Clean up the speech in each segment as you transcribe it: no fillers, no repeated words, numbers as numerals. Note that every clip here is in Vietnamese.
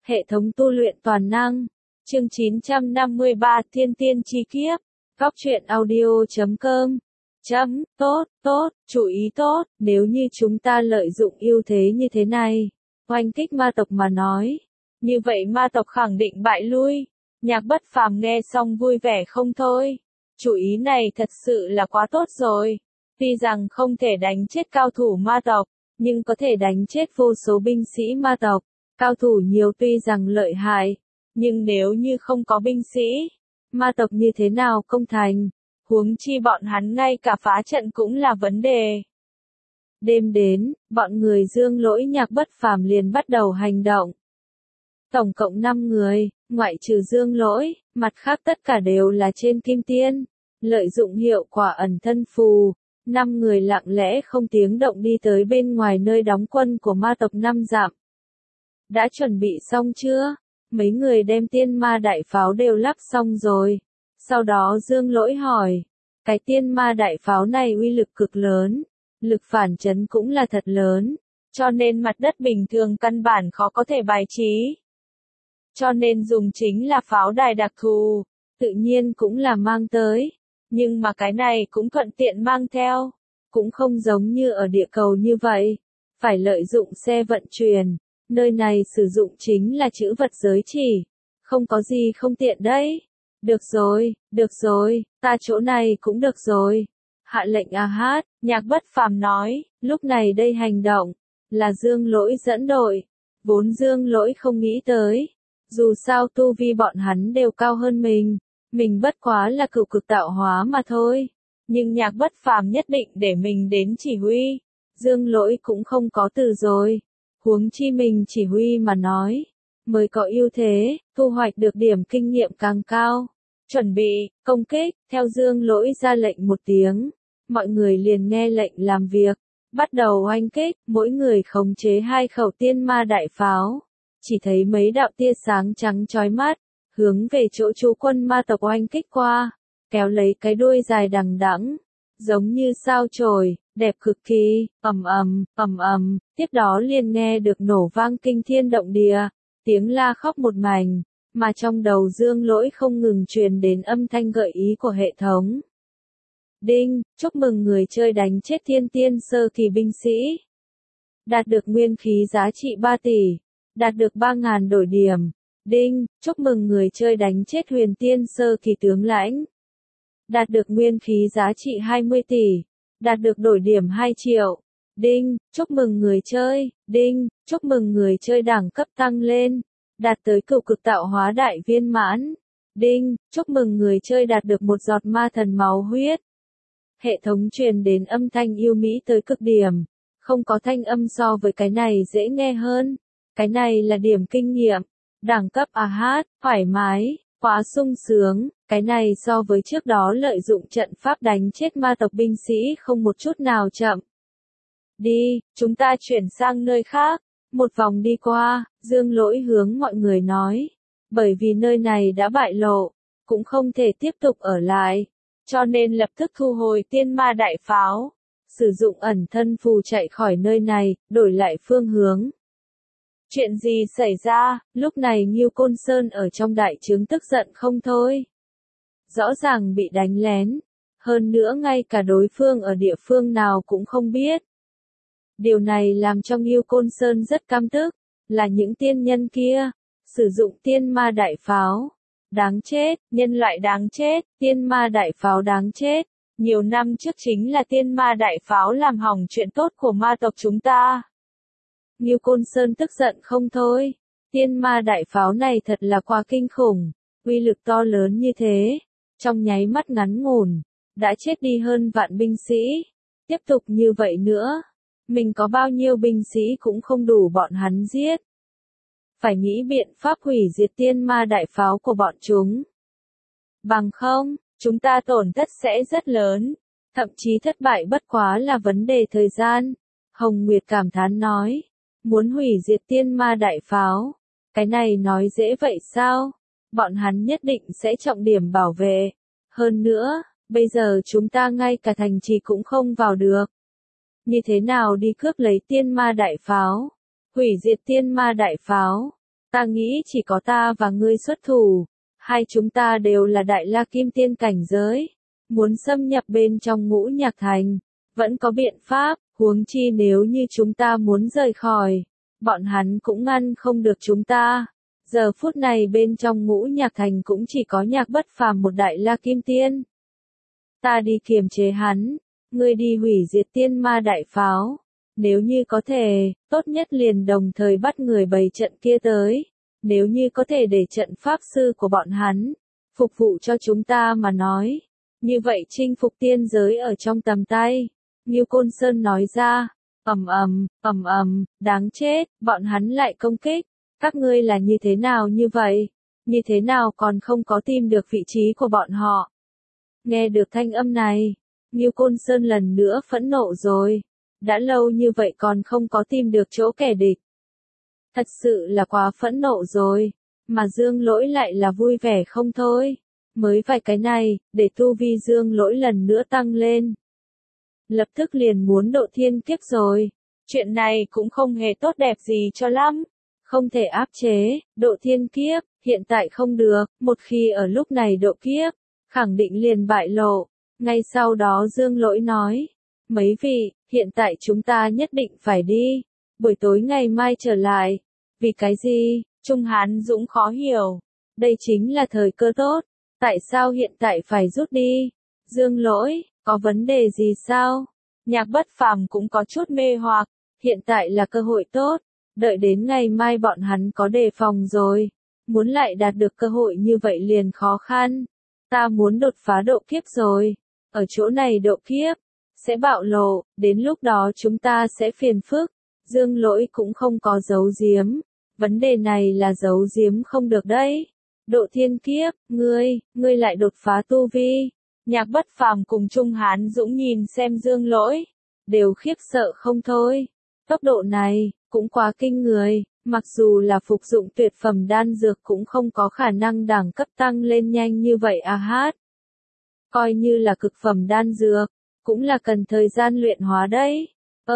Hệ thống tu luyện toàn năng. Chương 953 Thiên tiên chi kiếp. Góc truyện audio.com. Tốt, chú ý tốt, nếu như chúng ta lợi dụng ưu thế như thế này, oanh kích ma tộc mà nói, như vậy ma tộc khẳng định bại lui. Nhạc Bất Phàm nghe xong vui vẻ không thôi. Chủ ý này thật sự là quá tốt rồi. Tuy rằng không thể đánh chết cao thủ ma tộc, nhưng có thể đánh chết vô số binh sĩ ma tộc. Cao thủ nhiều tuy rằng lợi hại, nhưng nếu như không có binh sĩ, ma tộc như thế nào công thành, huống chi bọn hắn ngay cả phá trận cũng là vấn đề. Đêm đến, bọn người Dương Lỗi Nhạc Bất Phàm liền bắt đầu hành động. Tổng cộng 5 người, ngoại trừ Dương Lỗi, mặt khác tất cả đều là trên kim tiên, lợi dụng hiệu quả ẩn thân phù. 5 người lặng lẽ không tiếng động đi tới bên ngoài nơi đóng quân của ma tộc 5 dặm. Đã chuẩn bị xong chưa? Mấy người đem tiên ma đại pháo đều lắp xong rồi. Sau đó Dương Lỗi hỏi, cái tiên ma đại pháo này uy lực cực lớn, lực phản chấn cũng là thật lớn, cho nên mặt đất bình thường căn bản khó có thể bài trí. Cho nên dùng chính là pháo đài đặc thù, tự nhiên cũng là mang tới, nhưng mà cái này cũng thuận tiện mang theo, cũng không giống như ở địa cầu như vậy, phải lợi dụng xe vận chuyển. Nơi này sử dụng chính là chữ vật giới chỉ, không có gì không tiện đấy. Được rồi, ta chỗ này cũng được rồi. Hạ lệnh hát, Nhạc Bất Phàm nói, lúc này đây hành động, là Dương Lỗi dẫn đội. Vốn Dương Lỗi không nghĩ tới, dù sao tu vi bọn hắn đều cao hơn mình bất quá là cửu cực tạo hóa mà thôi. Nhưng Nhạc Bất Phàm nhất định để mình đến chỉ huy, Dương Lỗi cũng không có từ rồi. Huống chi mình chỉ huy mà nói, mới có ưu thế, thu hoạch được điểm kinh nghiệm càng cao. Chuẩn bị, công kích, theo Dương Lỗi ra lệnh một tiếng, mọi người liền nghe lệnh làm việc, bắt đầu oanh kích, mỗi người khống chế 2 khẩu tiên ma đại pháo. Chỉ thấy mấy đạo tia sáng trắng chói mắt, hướng về chỗ trú quân ma tộc oanh kích qua, kéo lấy cái đuôi dài đằng đẵng, giống như sao chổi, đẹp cực kỳ, ầm, tiếp đó liền nghe được nổ vang kinh thiên động địa, tiếng la khóc một mảnh, mà trong đầu Dương Lỗi không ngừng truyền đến âm thanh gợi ý của hệ thống. Đinh, chúc mừng người chơi đánh chết thiên tiên sơ kỳ binh sĩ. Đạt được nguyên khí giá trị 3 tỷ, đạt được 3.000 đổi điểm. Đinh, chúc mừng người chơi đánh chết huyền tiên sơ kỳ tướng lãnh. Đạt được nguyên khí giá trị 20 tỷ. Đạt được đổi điểm 2 triệu. Đinh, chúc mừng người chơi. Đinh, chúc mừng người chơi đẳng cấp tăng lên. Đạt tới cửu cực tạo hóa đại viên mãn. Đinh, chúc mừng người chơi đạt được một giọt ma thần máu huyết. Hệ thống truyền đến âm thanh yêu mỹ tới cực điểm. Không có thanh âm so với cái này dễ nghe hơn. Cái này là điểm kinh nghiệm. Đẳng cấp hát, thoải mái, quá sung sướng. Cái này so với trước đó lợi dụng trận pháp đánh chết ma tộc binh sĩ không một chút nào chậm. Đi, chúng ta chuyển sang nơi khác. Một vòng đi qua, Dương Lỗi hướng mọi người nói. Bởi vì nơi này đã bại lộ, cũng không thể tiếp tục ở lại. Cho nên lập tức thu hồi tiên ma đại pháo. Sử dụng ẩn thân phù chạy khỏi nơi này, đổi lại phương hướng. Chuyện gì xảy ra, lúc này Ngưu Côn Sơn ở trong đại trướng tức giận không thôi. Rõ ràng bị đánh lén, hơn nữa ngay cả đối phương ở địa phương nào cũng không biết. Điều này làm cho Ngưu Côn Sơn rất căm tức, là những tiên nhân kia, sử dụng tiên ma đại pháo. Đáng chết, nhân loại đáng chết, tiên ma đại pháo đáng chết. Nhiều năm trước chính là tiên ma đại pháo làm hỏng chuyện tốt của ma tộc chúng ta. Ngưu Côn Sơn tức giận không thôi. Tiên ma đại pháo này thật là quá kinh khủng, uy lực to lớn như thế. Trong nháy mắt ngắn ngủn, đã chết đi hơn vạn binh sĩ. Tiếp tục như vậy nữa, mình có bao nhiêu binh sĩ cũng không đủ bọn hắn giết. Phải nghĩ biện pháp hủy diệt tiên ma đại pháo của bọn chúng. Bằng không, chúng ta tổn thất sẽ rất lớn, thậm chí thất bại bất quá là vấn đề thời gian. Hồng Nguyệt cảm thán nói, muốn hủy diệt tiên ma đại pháo, cái này nói dễ vậy sao? Bọn hắn nhất định sẽ trọng điểm bảo vệ. Hơn nữa, bây giờ chúng ta ngay cả thành trì cũng không vào được. Như thế nào đi cướp lấy tiên ma đại pháo? Hủy diệt tiên ma đại pháo. Ta nghĩ chỉ có ta và ngươi xuất thủ, hai chúng ta đều là đại la kim tiên cảnh giới, muốn xâm nhập bên trong Ngũ Nhạc Thành, vẫn có biện pháp, huống chi nếu như chúng ta muốn rời khỏi, bọn hắn cũng ngăn không được chúng ta. Giờ phút này bên trong Ngũ Nhạc Thành cũng chỉ có Nhạc Bất Phàm một đại la kim tiên. Ta đi kiềm chế hắn, ngươi đi hủy diệt tiên ma đại pháo. Nếu như có thể, tốt nhất liền đồng thời bắt người bày trận kia tới. Nếu như có thể để trận pháp sư của bọn hắn, phục vụ cho chúng ta mà nói. Như vậy chinh phục tiên giới ở trong tầm tay. Ngưu Côn Sơn nói ra, đáng chết, bọn hắn lại công kích. Các ngươi là như thế nào như vậy? Như thế nào còn không có tìm được vị trí của bọn họ? Nghe được thanh âm này, Ngưu Côn Sơn lần nữa phẫn nộ rồi. Đã lâu như vậy còn không có tìm được chỗ kẻ địch. Thật sự là quá phẫn nộ rồi, mà Dương Lỗi lại là vui vẻ không thôi. Mới vài cái này, để tu vi Dương Lỗi lần nữa tăng lên. Lập tức liền muốn độ thiên kiếp rồi. Chuyện này cũng không hề tốt đẹp gì cho lắm. Không thể áp chế, độ thiên kiếp, hiện tại không được, một khi ở lúc này độ kiếp, khẳng định liền bại lộ. Ngay sau đó Dương Lỗi nói, mấy vị, hiện tại chúng ta nhất định phải đi, buổi tối ngày mai trở lại. Vì cái gì? Trung Hán Dũng khó hiểu. Đây chính là thời cơ tốt, tại sao hiện tại phải rút đi? Dương Lỗi, có vấn đề gì sao? Nhạc Bất Phàm cũng có chút mê hoặc, hiện tại là cơ hội tốt, đợi đến ngày mai bọn hắn có đề phòng rồi, muốn lại đạt được cơ hội như vậy liền khó khăn. Ta muốn đột phá độ kiếp rồi, ở chỗ này độ kiếp sẽ bạo lộ, đến lúc đó chúng ta sẽ phiền phức. Dương Lỗi cũng không có giấu giếm, vấn đề này là giấu giếm không được đấy. Độ thiên kiếp, ngươi lại đột phá tu vi. Nhạc Bất Phàm cùng Trung Hán Dũng nhìn xem Dương Lỗi, đều khiếp sợ không thôi. Tốc độ này, cũng quá kinh người, mặc dù là phục dụng tuyệt phẩm đan dược cũng không có khả năng đẳng cấp tăng lên nhanh như vậy à hát. Coi như là cực phẩm đan dược, cũng là cần thời gian luyện hóa đấy.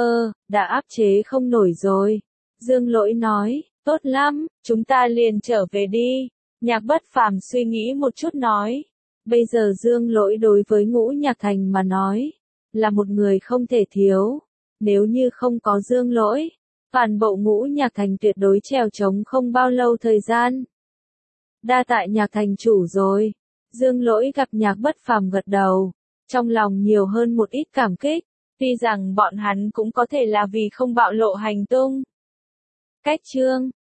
Đã áp chế không nổi rồi. Dương Lỗi nói, tốt lắm, chúng ta liền trở về đi. Nhạc Bất Phàm suy nghĩ một chút nói. Bây giờ Dương Lỗi đối với Ngũ Nhạc Thành mà nói, là một người không thể thiếu. Nếu như không có Dương Lỗi, toàn bộ Ngũ Nhạc Thành tuyệt đối trèo trống không bao lâu thời gian. Đa tạ Nhạc Thành chủ rồi. Dương Lỗi gặp Nhạc Bất Phàm gật đầu, trong lòng nhiều hơn một ít cảm kích, tuy rằng bọn hắn cũng có thể là vì không bạo lộ hành tung. Cách chương